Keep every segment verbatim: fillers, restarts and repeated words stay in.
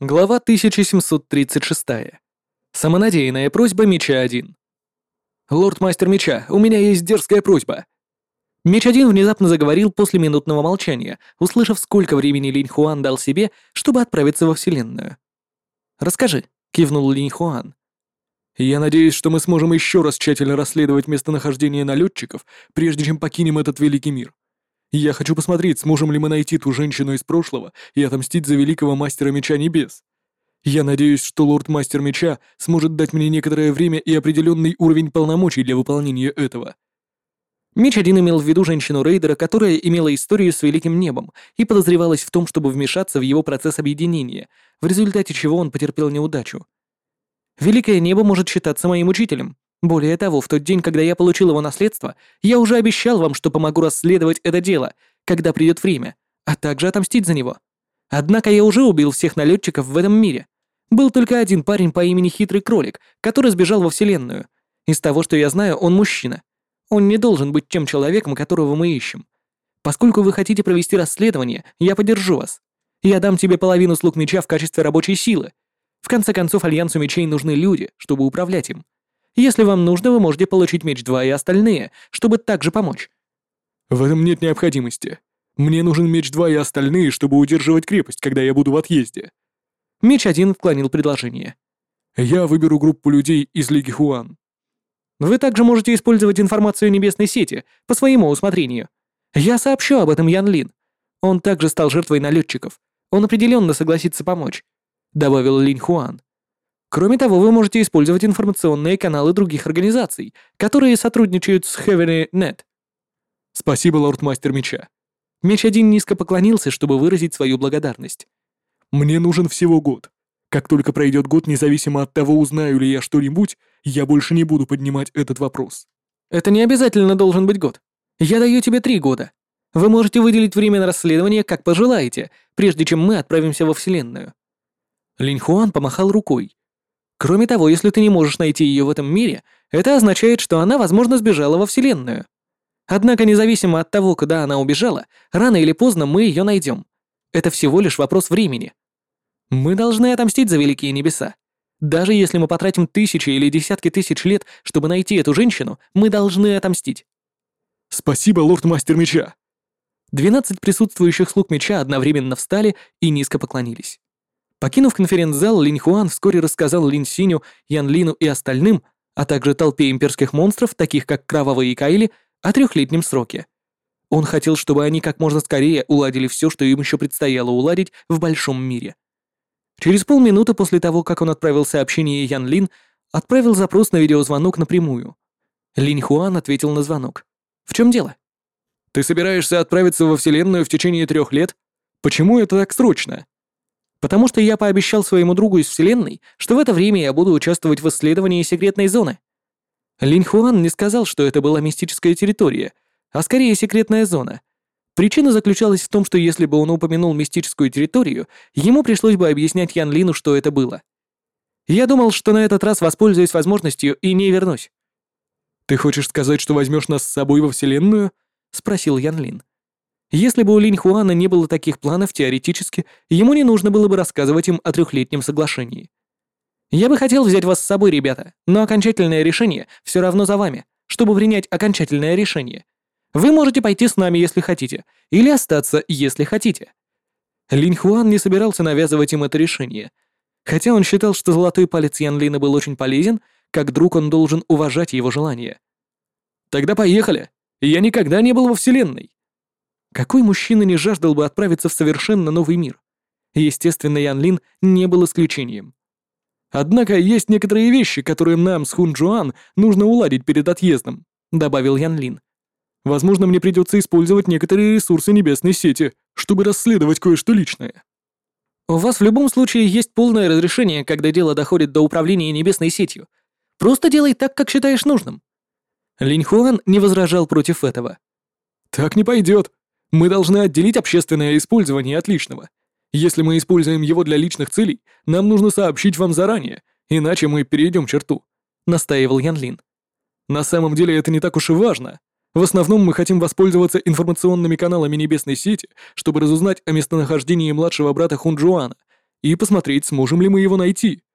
Глава тысяча семьсот тридцать шесть. Самонадеянная просьба Меча один. «Лорд-мастер Меча, у меня есть дерзкая просьба». Меч один внезапно заговорил после минутного молчания, услышав, сколько времени Линь Хуан дал себе, чтобы отправиться во Вселенную. «Расскажи», — кивнул Линь Хуан. «Я надеюсь, что мы сможем еще раз тщательно расследовать местонахождение налетчиков, прежде чем покинем этот великий мир. Я хочу посмотреть, сможем ли мы найти ту женщину из прошлого и отомстить за великого мастера Меча Небес. Я надеюсь, что лорд-мастер Меча сможет дать мне некоторое время и определенный уровень полномочий для выполнения этого». Меч один имел в виду женщину-рейдера, которая имела историю с Великим Небом и подозревалась в том, чтобы вмешаться в его процесс объединения, в результате чего он потерпел неудачу. Великое Небо может считаться моим учителем. Более того, в тот день, когда я получил его наследство, я уже обещал вам, что помогу расследовать это дело, когда придет время, а также отомстить за него. Однако я уже убил всех налетчиков в этом мире. Был только один парень по имени Хитрый Кролик, который сбежал во Вселенную. Из того, что я знаю, он мужчина. Он не должен быть тем человеком, которого мы ищем. Поскольку вы хотите провести расследование, я поддержу вас. Я дам тебе половину слуг меча в качестве рабочей силы. В конце концов, Альянсу мечей нужны люди, чтобы управлять им. Если вам нужно, вы можете получить меч два и остальные, чтобы также помочь». «В этом нет необходимости. Мне нужен меч два и остальные, чтобы удерживать крепость, когда я буду в отъезде». Меч один отклонил предложение. «Я выберу группу людей из Лиги Хуан». «Вы также можете использовать информацию небесной сети по своему усмотрению. Я сообщу об этом Ян Лин. Он также стал жертвой налетчиков. Он определенно согласится помочь», — добавил Линь Хуан. «Кроме того, вы можете использовать информационные каналы других организаций, которые сотрудничают с Heavenly Net». «Спасибо, лорд-мастер Меча». Меч один низко поклонился, чтобы выразить свою благодарность. «Мне нужен всего год. Как только пройдет год, независимо от того, узнаю ли я что-нибудь, я больше не буду поднимать этот вопрос». «Это не обязательно должен быть год. Я даю тебе три года. Вы можете выделить время на расследование, как пожелаете, прежде чем мы отправимся во Вселенную». Линь Хуан помахал рукой. «Кроме того, если ты не можешь найти ее в этом мире, это означает, что она, возможно, сбежала во Вселенную. Однако, независимо от того, куда она убежала, рано или поздно мы ее найдем. Это всего лишь вопрос времени. Мы должны отомстить за великие небеса. Даже если мы потратим тысячи или десятки тысяч лет, чтобы найти эту женщину, мы должны отомстить». «Спасибо, лорд-мастер Меча». Двенадцать присутствующих слуг меча одновременно встали и низко поклонились. Покинув конференц-зал, Линь Хуан вскоре рассказал Лин Синю, Ян Лину и остальным, а также толпе имперских монстров, таких как Кровавые Кайли, о трехлетнем сроке. Он хотел, чтобы они как можно скорее уладили все, что им еще предстояло уладить в большом мире. Через полминуты после того, как он отправил сообщение Ян Лин, отправил запрос на видеозвонок напрямую. Линь Хуан ответил на звонок. «В чем дело?» «Ты собираешься отправиться во Вселенную в течение трех лет? Почему это так срочно?» «Потому что я пообещал своему другу из Вселенной, что в это время я буду участвовать в исследовании секретной зоны». Линь Хуан не сказал, что это была мистическая территория, а скорее секретная зона. Причина заключалась в том, что если бы он упомянул мистическую территорию, ему пришлось бы объяснять Ян Лину, что это было. «Я думал, что на этот раз воспользуюсь возможностью и не вернусь». «Ты хочешь сказать, что возьмешь нас с собой во Вселенную?» — спросил Ян Лин. Если бы у Линь Хуана не было таких планов, теоретически, ему не нужно было бы рассказывать им о трехлетнем соглашении. «Я бы хотел взять вас с собой, ребята, но окончательное решение все равно за вами, чтобы принять окончательное решение. Вы можете пойти с нами, если хотите, или остаться, если хотите». Линь Хуан не собирался навязывать им это решение. Хотя он считал, что золотой палец Ян Лина был очень полезен, как друг он должен уважать его желания. «Тогда поехали. Я никогда не был во Вселенной». Какой мужчина не жаждал бы отправиться в совершенно новый мир? Естественно, Ян Лин не был исключением. «Однако есть некоторые вещи, которые нам с Хун Джуан нужно уладить перед отъездом», — добавил Ян Лин. «Возможно, мне придется использовать некоторые ресурсы небесной сети, чтобы расследовать кое-что личное». «У вас в любом случае есть полное разрешение, когда дело доходит до управления небесной сетью. Просто делай так, как считаешь нужным». Линь Хуан не возражал против этого. «Так не пойдет. Мы должны отделить общественное использование от личного. Если мы используем его для личных целей, нам нужно сообщить вам заранее, иначе мы перейдем черту», — настаивал Ян Лин. «На самом деле это не так уж и важно. В основном мы хотим воспользоваться информационными каналами небесной сети, чтобы разузнать о местонахождении младшего брата Хунджуана и посмотреть, сможем ли мы его найти».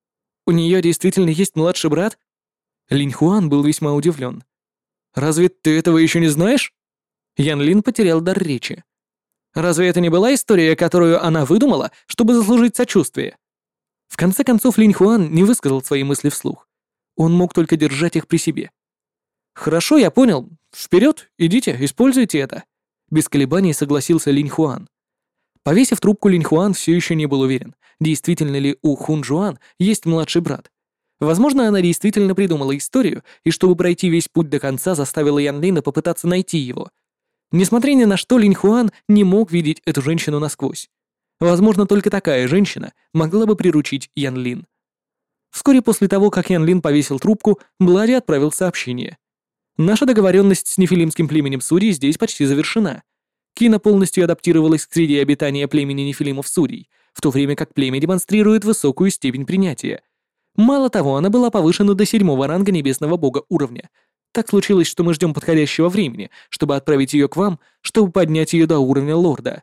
У нее действительно есть младший брат? Линь Хуан был весьма удивлен. «Разве ты этого еще не знаешь?» Ян Лин потерял дар речи. Разве это не была история, которую она выдумала, чтобы заслужить сочувствие? В конце концов, Линь Хуан не высказал свои мысли вслух. Он мог только держать их при себе. «Хорошо, я понял. Вперед, идите, используйте это». Без колебаний согласился Линь Хуан. Повесив трубку, Линь Хуан все еще не был уверен, действительно ли у Хун Жуан есть младший брат. Возможно, она действительно придумала историю, и чтобы пройти весь путь до конца, заставила Ян Лина попытаться найти его. Несмотря ни на что, Линь Хуан не мог видеть эту женщину насквозь. Возможно, только такая женщина могла бы приручить Ян Лин. Вскоре после того, как Ян Лин повесил трубку, Блади отправил сообщение. «Наша договоренность с нефилимским племенем Сурий здесь почти завершена. Кина полностью адаптировалась к среде обитания племени нефилимов Сурий, в то время как племя демонстрирует высокую степень принятия. Мало того, она была повышена до седьмого ранга небесного бога уровня. Так случилось, что мы ждем подходящего времени, чтобы отправить ее к вам, чтобы поднять ее до уровня лорда».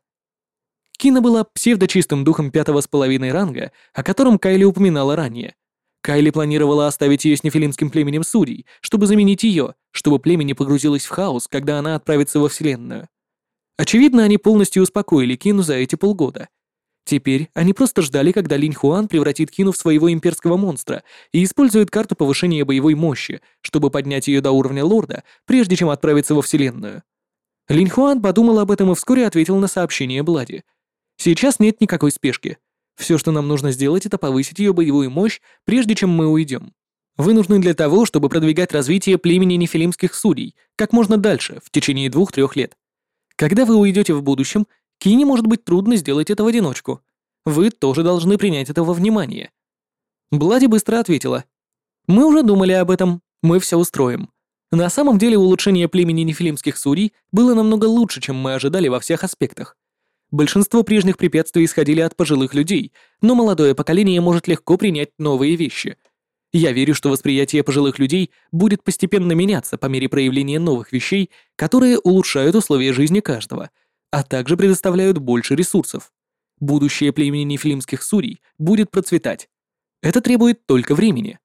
Кина была псевдочистым духом пятого с половиной ранга, о котором Кайли упоминала ранее. Кайли планировала оставить ее с нефилимским племенем Сурий, чтобы заменить ее, чтобы племя не погрузилось в хаос, когда она отправится во Вселенную. Очевидно, они полностью успокоили Кину за эти полгода. Теперь они просто ждали, когда Линь Хуан превратит Кину в своего имперского монстра и использует карту повышения боевой мощи, чтобы поднять ее до уровня лорда, прежде чем отправиться во Вселенную. Линь Хуан подумал об этом и вскоре ответил на сообщение Блади. «Сейчас нет никакой спешки. Все, что нам нужно сделать, это повысить ее боевую мощь, прежде чем мы уйдем. Вы нужны для того, чтобы продвигать развитие племени нефилимских судей как можно дальше, в течение двух-трех лет. Когда вы уйдете в будущем, Кине может быть трудно сделать это в одиночку. Вы тоже должны принять это во внимание». Блади быстро ответила. «Мы уже думали об этом, мы все устроим. На самом деле улучшение племени нефилимских судей было намного лучше, чем мы ожидали во всех аспектах. Большинство прежних препятствий исходили от пожилых людей, но молодое поколение может легко принять новые вещи. Я верю, что восприятие пожилых людей будет постепенно меняться по мере проявления новых вещей, которые улучшают условия жизни каждого, а также предоставляют больше ресурсов. Будущее племени нефилимских сурий будет процветать. Это требует только времени».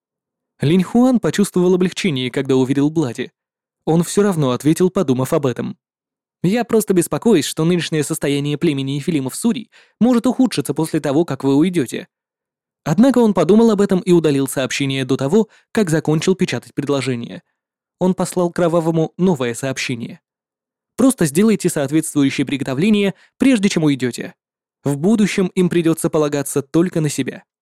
Линь Хуан почувствовал облегчение, когда увидел Блади. Он все равно ответил, подумав об этом. «Я просто беспокоюсь, что нынешнее состояние племени нефилимов Сурий может ухудшиться после того, как вы уйдете». Однако он подумал об этом и удалил сообщение до того, как закончил печатать предложение. Он послал Кровавому новое сообщение. «Просто сделайте соответствующие приготовления, прежде чем уйдете. В будущем им придется полагаться только на себя».